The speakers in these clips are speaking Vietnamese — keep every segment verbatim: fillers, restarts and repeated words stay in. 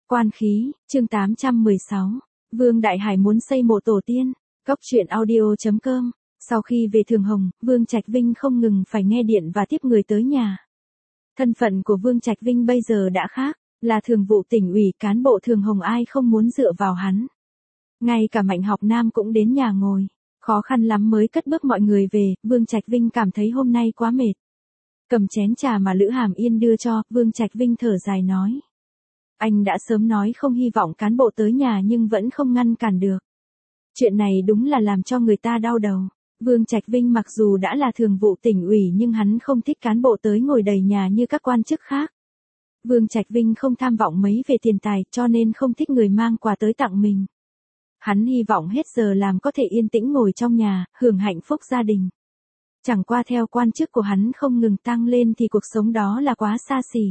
Quan khí, chương tám trăm mười sáu. Vương Đại Hải muốn xây mộ tổ tiên. Cóc truyện audio chấm com. Sau khi về Thường Hồng, Vương Trạch Vinh không ngừng phải nghe điện và tiếp người tới nhà. Thân phận của Vương Trạch Vinh bây giờ đã khác, là thường vụ tỉnh ủy, cán bộ Thường Hồng, ai không muốn dựa vào hắn. Ngay cả Mạnh Học Nam cũng đến nhà ngồi. Khó khăn lắm mới cất bước mọi người về, Vương Trạch Vinh cảm thấy hôm nay quá mệt. Cầm chén trà mà Lữ Hàm Yên đưa cho, Vương Trạch Vinh thở dài nói. Anh đã sớm nói không hy vọng cán bộ tới nhà nhưng vẫn không ngăn cản được. Chuyện này đúng là làm cho người ta đau đầu. Vương Trạch Vinh mặc dù đã là thường vụ tỉnh ủy nhưng hắn không thích cán bộ tới ngồi đầy nhà như các quan chức khác. Vương Trạch Vinh không tham vọng mấy về tiền tài cho nên không thích người mang quà tới tặng mình. Hắn hy vọng hết giờ làm có thể yên tĩnh ngồi trong nhà, hưởng hạnh phúc gia đình. Chẳng qua theo quan chức của hắn không ngừng tăng lên thì cuộc sống đó là quá xa xỉ.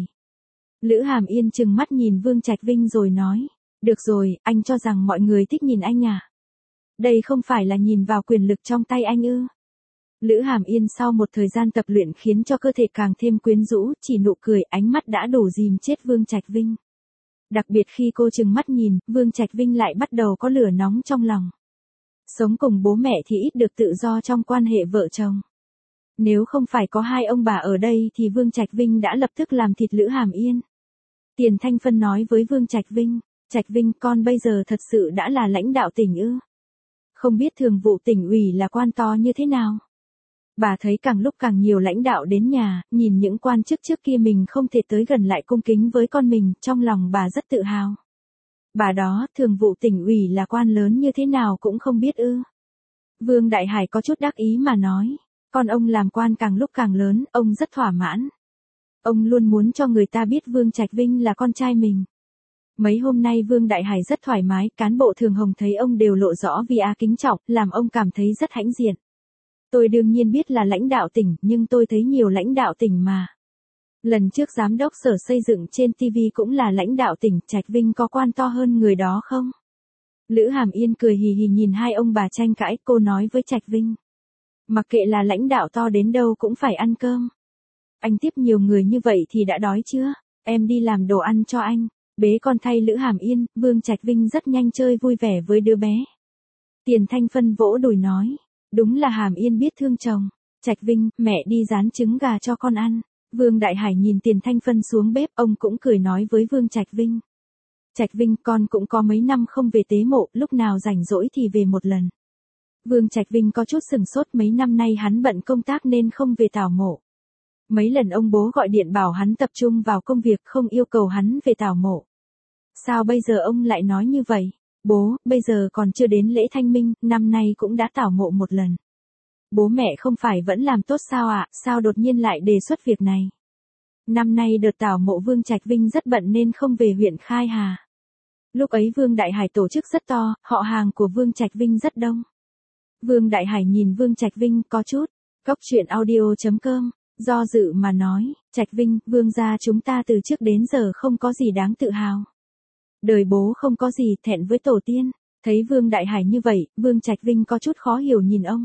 Lữ Hàm Yên trừng mắt nhìn Vương Trạch Vinh rồi nói, được rồi, anh cho rằng mọi người thích nhìn anh à? Đây không phải là nhìn vào quyền lực trong tay anh ư? Lữ Hàm Yên sau một thời gian tập luyện khiến cho cơ thể càng thêm quyến rũ, chỉ nụ cười, ánh mắt đã đủ dìm chết Vương Trạch Vinh. Đặc biệt khi cô trừng mắt nhìn, Vương Trạch Vinh lại bắt đầu có lửa nóng trong lòng. Sống cùng bố mẹ thì ít được tự do trong quan hệ vợ chồng. Nếu không phải có hai ông bà ở đây thì Vương Trạch Vinh đã lập tức làm thịt Lữ Hàm Yên. Tiền Thanh Phân nói với Vương Trạch Vinh, Trạch Vinh, con bây giờ thật sự đã là lãnh đạo tỉnh ư? Không biết thường vụ tỉnh ủy là quan to như thế nào? Bà thấy càng lúc càng nhiều lãnh đạo đến nhà, nhìn những quan chức trước kia mình không thể tới gần lại cung kính với con mình, trong lòng bà rất tự hào. Bà đó, thường vụ tỉnh ủy là quan lớn như thế nào cũng không biết ư? Vương Đại Hải có chút đắc ý mà nói, con ông làm quan càng lúc càng lớn, ông rất thỏa mãn. Ông luôn muốn cho người ta biết Vương Trạch Vinh là con trai mình. Mấy hôm nay Vương Đại Hải rất thoải mái, cán bộ Thường Hồng thấy ông đều lộ rõ vi á kính trọng, làm ông cảm thấy rất hãnh diện. Tôi đương nhiên biết là lãnh đạo tỉnh, nhưng tôi thấy nhiều lãnh đạo tỉnh mà. Lần trước giám đốc sở xây dựng trên ti vi cũng là lãnh đạo tỉnh, Trạch Vinh có quan to hơn người đó không? Lữ Hàm Yên cười hì hì nhìn hai ông bà tranh cãi, cô nói với Trạch Vinh. Mặc kệ là lãnh đạo to đến đâu cũng phải ăn cơm. Anh tiếp nhiều người như vậy thì đã đói chưa? Em đi làm đồ ăn cho anh. Bế con thay Lữ Hàm Yên, Vương Trạch Vinh rất nhanh chơi vui vẻ với đứa bé. Tiền Thanh Phân vỗ đùi nói, đúng là Hàm Yên biết thương chồng. Trạch Vinh, mẹ đi rán trứng gà cho con ăn. Vương Đại Hải nhìn Tiền Thanh Phân xuống bếp, ông cũng cười nói với Vương Trạch Vinh. Trạch Vinh, con cũng có mấy năm không về tế mộ, lúc nào rảnh rỗi thì về một lần. Vương Trạch Vinh có chút sừng sốt, mấy năm nay hắn bận công tác nên không về tảo mộ. Mấy lần ông bố gọi điện bảo hắn tập trung vào công việc, không yêu cầu hắn về tảo mộ. Sao bây giờ ông lại nói như vậy? Bố, bây giờ còn chưa đến lễ Thanh Minh, năm nay cũng đã tảo mộ một lần. Bố mẹ không phải vẫn làm tốt sao ạ, à? Sao đột nhiên lại đề xuất việc này? Năm nay đợt tảo mộ Vương Trạch Vinh rất bận nên không về huyện Khai Hà. Lúc ấy Vương Đại Hải tổ chức rất to, họ hàng của Vương Trạch Vinh rất đông. Vương Đại Hải nhìn Vương Trạch Vinh có chút, cóc truyện audio chấm com, do dự mà nói, Trạch Vinh, Vương gia chúng ta từ trước đến giờ không có gì đáng tự hào. Đời bố không có gì, thẹn với tổ tiên. Thấy Vương Đại Hải như vậy, Vương Trạch Vinh có chút khó hiểu nhìn ông.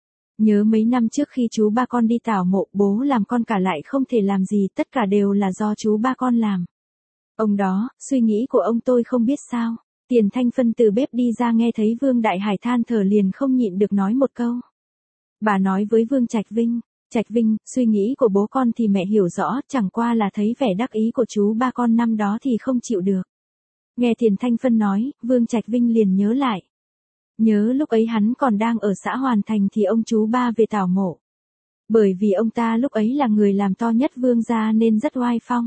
Nhớ mấy năm trước khi chú ba con đi tảo mộ, bố làm con cả lại không thể làm gì, tất cả đều là do chú ba con làm. Ông đó, suy nghĩ của ông tôi không biết sao. Tiền Thanh Phân từ bếp đi ra nghe thấy Vương Đại Hải than thở liền không nhịn được nói một câu. Bà nói với Vương Trạch Vinh, Trạch Vinh, suy nghĩ của bố con thì mẹ hiểu rõ, chẳng qua là thấy vẻ đắc ý của chú ba con năm đó thì không chịu được. Nghe Tiền Thanh Phân nói, Vương Trạch Vinh liền nhớ lại. Nhớ lúc ấy hắn còn đang ở xã Hoàn Thành thì ông chú ba về tảo mộ. Bởi vì ông ta lúc ấy là người làm to nhất Vương gia nên rất oai phong.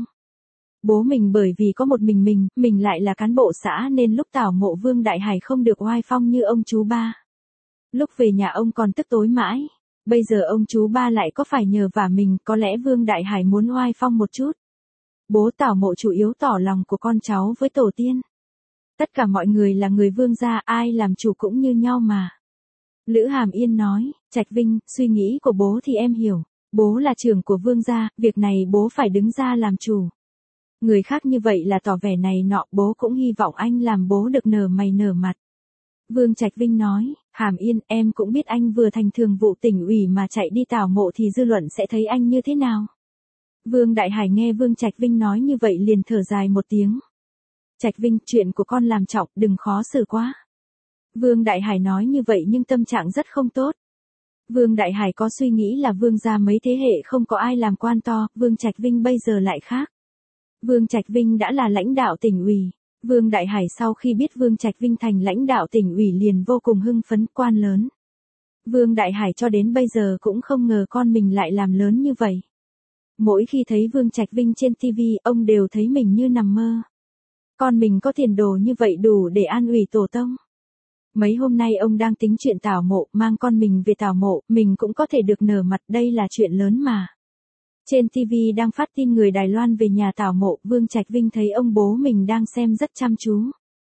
Bố mình bởi vì có một mình mình, mình lại là cán bộ xã nên lúc tảo mộ Vương Đại Hải không được oai phong như ông chú ba. Lúc về nhà ông còn tức tối mãi. Bây giờ ông chú ba lại có phải nhờ vả mình, có lẽ Vương Đại Hải muốn oai phong một chút. Bố tảo mộ chủ yếu tỏ lòng của con cháu với tổ tiên. Tất cả mọi người là người Vương gia, ai làm chủ cũng như nhau mà. Lữ Hàm Yên nói, Trạch Vinh, suy nghĩ của bố thì em hiểu. Bố là trưởng của Vương gia, việc này bố phải đứng ra làm chủ. Người khác như vậy là tỏ vẻ này nọ, bố cũng hy vọng anh làm bố được nở mày nở mặt. Vương Trạch Vinh nói, Hàm Yên, em cũng biết anh vừa thành thường vụ tỉnh ủy mà chạy đi tảo mộ thì dư luận sẽ thấy anh như thế nào. Vương Đại Hải nghe Vương Trạch Vinh nói như vậy liền thở dài một tiếng. Trạch Vinh, chuyện của con làm trọng, đừng khó xử quá. Vương Đại Hải nói như vậy nhưng tâm trạng rất không tốt. Vương Đại Hải có suy nghĩ là Vương gia mấy thế hệ không có ai làm quan to, Vương Trạch Vinh bây giờ lại khác. Vương Trạch Vinh đã là lãnh đạo tỉnh ủy. Vương Đại Hải sau khi biết Vương Trạch Vinh thành lãnh đạo tỉnh ủy liền vô cùng hưng phấn, quan lớn. Vương Đại Hải cho đến bây giờ cũng không ngờ con mình lại làm lớn như vậy. Mỗi khi thấy Vương Trạch Vinh trên ti vi, ông đều thấy mình như nằm mơ. Con mình có tiền đồ như vậy đủ để an ủi tổ tông. Mấy hôm nay ông đang tính chuyện tảo mộ, mang con mình về tảo mộ, mình cũng có thể được nở mặt, đây là chuyện lớn mà. Trên ti vi đang phát tin người Đài Loan về nhà tảo mộ, Vương Trạch Vinh thấy ông bố mình đang xem rất chăm chú.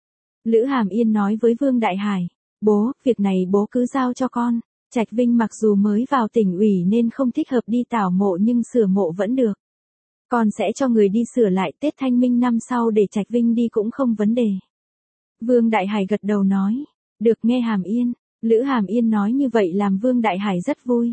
Lữ Hàm Yên nói với Vương Đại Hải, bố, việc này bố cứ giao cho con. Trạch Vinh mặc dù mới vào tỉnh ủy nên không thích hợp đi tảo mộ nhưng sửa mộ vẫn được. Con sẽ cho người đi sửa lại, Tết Thanh Minh năm sau để Trạch Vinh đi cũng không vấn đề. Vương Đại Hải gật đầu nói, được nghe Hàm Yên. Lữ Hàm Yên nói như vậy làm Vương Đại Hải rất vui.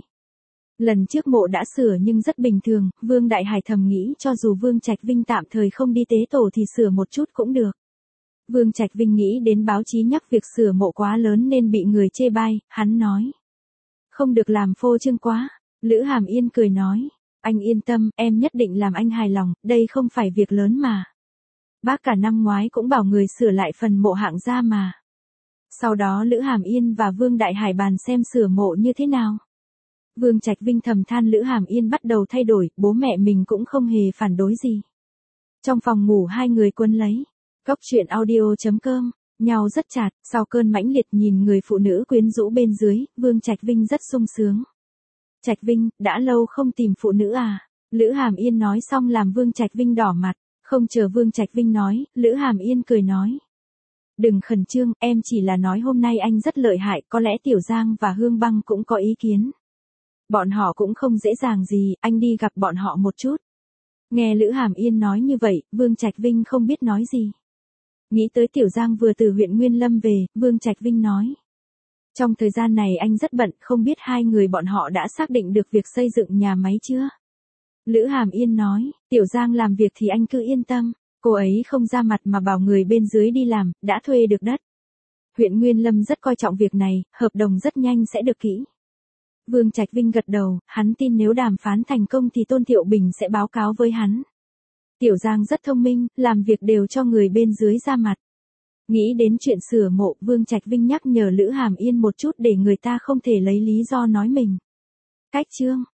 Lần trước mộ đã sửa nhưng rất bình thường, Vương Đại Hải thầm nghĩ cho dù Vương Trạch Vinh tạm thời không đi tế tổ thì sửa một chút cũng được. Vương Trạch Vinh nghĩ đến báo chí nhắc việc sửa mộ quá lớn nên bị người chê bai, hắn nói. Không được làm phô trương quá. Lữ Hàm Yên cười nói, anh yên tâm, em nhất định làm anh hài lòng, đây không phải việc lớn mà. Bác cả năm ngoái cũng bảo người sửa lại phần mộ hạng gia mà. Sau đó Lữ Hàm Yên và Vương Đại Hải bàn xem sửa mộ như thế nào. Vương Trạch Vinh thầm than Lữ Hàm Yên bắt đầu thay đổi, bố mẹ mình cũng không hề phản đối gì. Trong phòng ngủ hai người quấn lấy. Cốc truyện audio chấm com, nhau rất chặt, sau cơn mãnh liệt nhìn người phụ nữ quyến rũ bên dưới, Vương Trạch Vinh rất sung sướng. Trạch Vinh, đã lâu không tìm phụ nữ à? Lữ Hàm Yên nói xong làm Vương Trạch Vinh đỏ mặt, không chờ Vương Trạch Vinh nói, Lữ Hàm Yên cười nói. Đừng khẩn trương, em chỉ là nói hôm nay anh rất lợi hại, có lẽ Tiểu Giang và Hương Băng cũng có ý kiến. Bọn họ cũng không dễ dàng gì, anh đi gặp bọn họ một chút. Nghe Lữ Hàm Yên nói như vậy, Vương Trạch Vinh không biết nói gì. Nghĩ tới Tiểu Giang vừa từ huyện Nguyên Lâm về, Vương Trạch Vinh nói. Trong thời gian này anh rất bận, không biết hai người bọn họ đã xác định được việc xây dựng nhà máy chưa? Lữ Hàm Yên nói, Tiểu Giang làm việc thì anh cứ yên tâm, cô ấy không ra mặt mà bảo người bên dưới đi làm, đã thuê được đất. Huyện Nguyên Lâm rất coi trọng việc này, hợp đồng rất nhanh sẽ được ký. Vương Trạch Vinh gật đầu, hắn tin nếu đàm phán thành công thì Tôn Thiệu Bình sẽ báo cáo với hắn. Tiểu Giang rất thông minh, làm việc đều cho người bên dưới ra mặt. Nghĩ đến chuyện sửa mộ, Vương Trạch Vinh nhắc nhở Lữ Hàm Yên một chút để người ta không thể lấy lý do nói mình. Cách chương